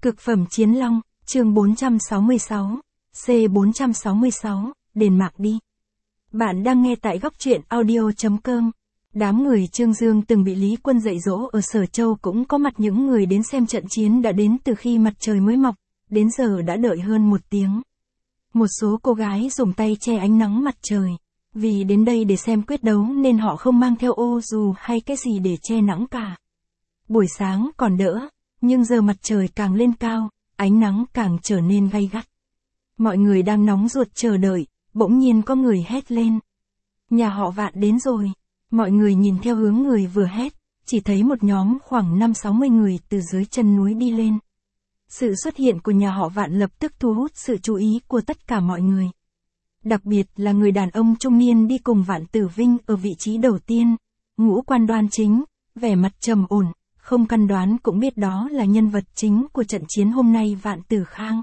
Cực phẩm chiến long, chương 466, C466, đền mạc đi. Bạn đang nghe tại góc truyện audio.com. Đám người Trương Dương từng bị Lý Quân dạy dỗ ở Sở Châu cũng có mặt, những người đến xem trận chiến đã đến từ khi mặt trời mới mọc, đến giờ đã đợi hơn 1 tiếng. Một số cô gái dùng tay che ánh nắng mặt trời. Vì đến đây để xem quyết đấu nên họ không mang theo ô dù hay cái gì để che nắng cả. Buổi sáng còn đỡ, nhưng giờ mặt trời càng lên cao, ánh nắng càng trở nên gay gắt. Mọi người đang nóng ruột chờ đợi, bỗng nhiên có người hét lên. Nhà họ Vạn đến rồi. Mọi người nhìn theo hướng người vừa hét, chỉ thấy một nhóm khoảng 50-60 người từ dưới chân núi đi lên. Sự xuất hiện của nhà họ Vạn lập tức thu hút sự chú ý của tất cả mọi người. Đặc biệt là người đàn ông trung niên đi cùng Vạn Tử Vinh ở vị trí đầu tiên, ngũ quan đoan chính, vẻ mặt trầm ổn, không căn đoán cũng biết đó là nhân vật chính của trận chiến hôm nay. Vạn Tử Khang.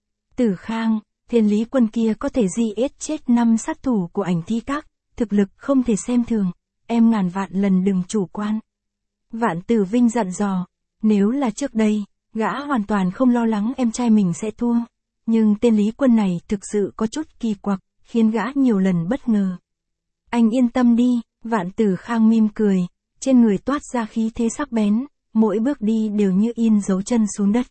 Tử Khang, Thiên Lý Quân kia có thể giết chết 5 sát thủ của Ảnh Thi Các, thực lực không thể xem thường, em ngàn vạn lần đừng chủ quan. Vạn Tử Vinh dặn dò, nếu là trước đây, gã hoàn toàn không lo lắng em trai mình sẽ thua, nhưng tên Lý Quân này thực sự có chút kỳ quặc, khiến gã nhiều lần bất ngờ. Anh yên tâm đi, Vạn Tử Khang mỉm cười, trên người toát ra khí thế sắc bén, mỗi bước đi đều như in dấu chân xuống đất.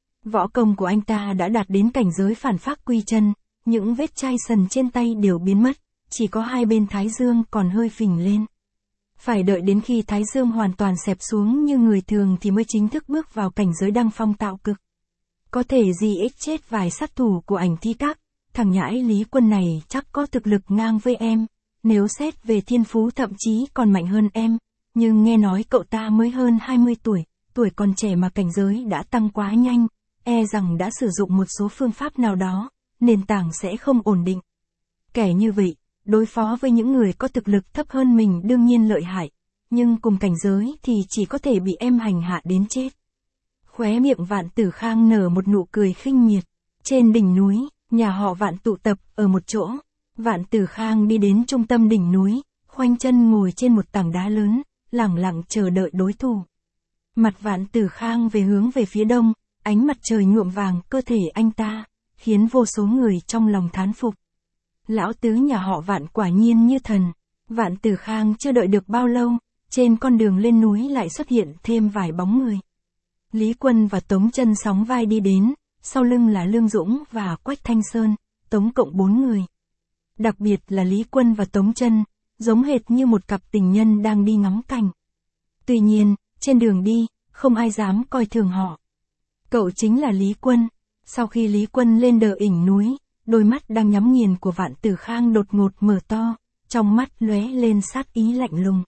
Võ công của anh ta đã đạt đến cảnh giới phản phác quy chân, những vết chai sần trên tay đều biến mất, chỉ có hai bên thái dương còn hơi phình lên. Phải đợi đến khi thái dương hoàn toàn xẹp xuống như người thường thì mới chính thức bước vào cảnh giới đăng phong tạo cực. Có thể giết chết vài sát thủ của Ảnh Thi Các, thằng nhãi Lý Quân này chắc có thực lực ngang với em, nếu xét về thiên phú thậm chí còn mạnh hơn em, nhưng nghe nói cậu ta mới hơn 20 tuổi, tuổi còn trẻ mà cảnh giới đã tăng quá nhanh, e rằng đã sử dụng một số phương pháp nào đó, nền tảng sẽ không ổn định. Kẻ như vậy, đối phó với những người có thực lực thấp hơn mình đương nhiên lợi hại, nhưng cùng cảnh giới thì chỉ có thể bị em hành hạ đến chết. Khóe miệng Vạn Tử Khang nở một nụ cười khinh miệt. Trên đỉnh núi, nhà họ Vạn tụ tập ở một chỗ. Vạn Tử Khang đi đến trung tâm đỉnh núi, khoanh chân ngồi trên một tảng đá lớn, lẳng lặng chờ đợi đối thủ. Mặt Vạn Tử Khang về phía đông, ánh mặt trời nhuộm vàng cơ thể anh ta, khiến vô số người trong lòng thán phục. Lão tứ nhà họ Vạn quả nhiên như thần. Vạn Tử Khang chưa đợi được bao lâu, trên con đường lên núi lại xuất hiện thêm vài bóng người. Lý Quân và Tống Chân sóng vai đi đến, sau lưng là Lương Dũng và Quách Thanh Sơn, tổng cộng 4 người. Đặc biệt là Lý Quân và Tống Chân, giống hệt như một cặp tình nhân đang đi ngắm cảnh. Tuy nhiên, trên đường đi, không ai dám coi thường họ. Cậu chính là Lý Quân. Sau khi Lý Quân lên đỉnh núi, đôi mắt đang nhắm nghiền của Vạn Tử Khang đột ngột mở to, trong mắt lóe lên sát ý lạnh lùng.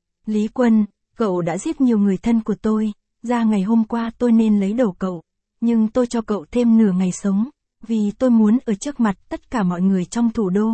Lý Quân, cậu đã giết nhiều người thân của tôi, ra ngày hôm qua tôi nên lấy đầu cậu, nhưng tôi cho cậu thêm nửa ngày sống, vì tôi muốn ở trước mặt tất cả mọi người trong thủ đô,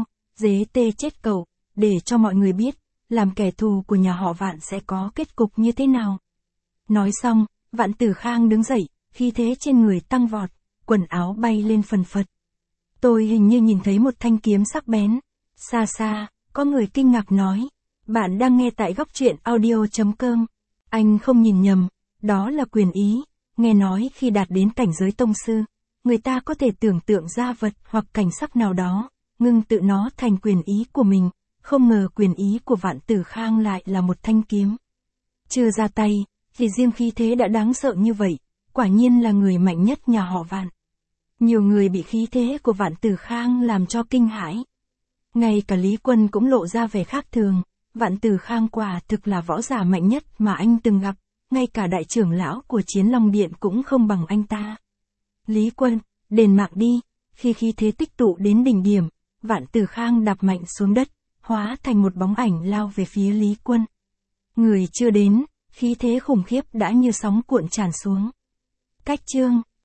chết cậu, để cho mọi người biết, làm kẻ thù của nhà họ Vạn sẽ có kết cục như thế nào. Nói xong, Vạn Tử Khang đứng dậy, khí thế trên người tăng vọt, quần áo bay lên phần phật. Tôi hình như nhìn thấy một thanh kiếm sắc bén. Xa xa, có người kinh ngạc nói. Bạn đang nghe tại góc truyện audio.com. Anh không nhìn nhầm, đó là quyền ý. Nghe nói khi đạt đến cảnh giới tông sư, người ta có thể tưởng tượng ra vật hoặc cảnh sắc nào đó, ngưng tự nó thành quyền ý của mình. Không ngờ quyền ý của Vạn Tử Khang lại là một thanh kiếm. Chưa ra tay, thì riêng khí thế đã đáng sợ như vậy, quả nhiên là người mạnh nhất nhà họ Vạn. Nhiều người bị khí thế của Vạn Tử Khang làm cho kinh hãi. Ngay cả Lý Quân cũng lộ ra vẻ khác thường, Vạn Tử Khang quả thực là võ giả mạnh nhất mà anh từng gặp, ngay cả đại trưởng lão của Chiến Long Điện cũng không bằng anh ta. Lý Quân, đền mạc đi. Khi khí thế tích tụ đến đỉnh điểm, Vạn Tử Khang đạp mạnh xuống đất, hóa thành một bóng ảnh lao về phía Lý Quân. Người chưa đến, khí thế khủng khiếp đã như sóng cuộn tràn xuống. Cách chương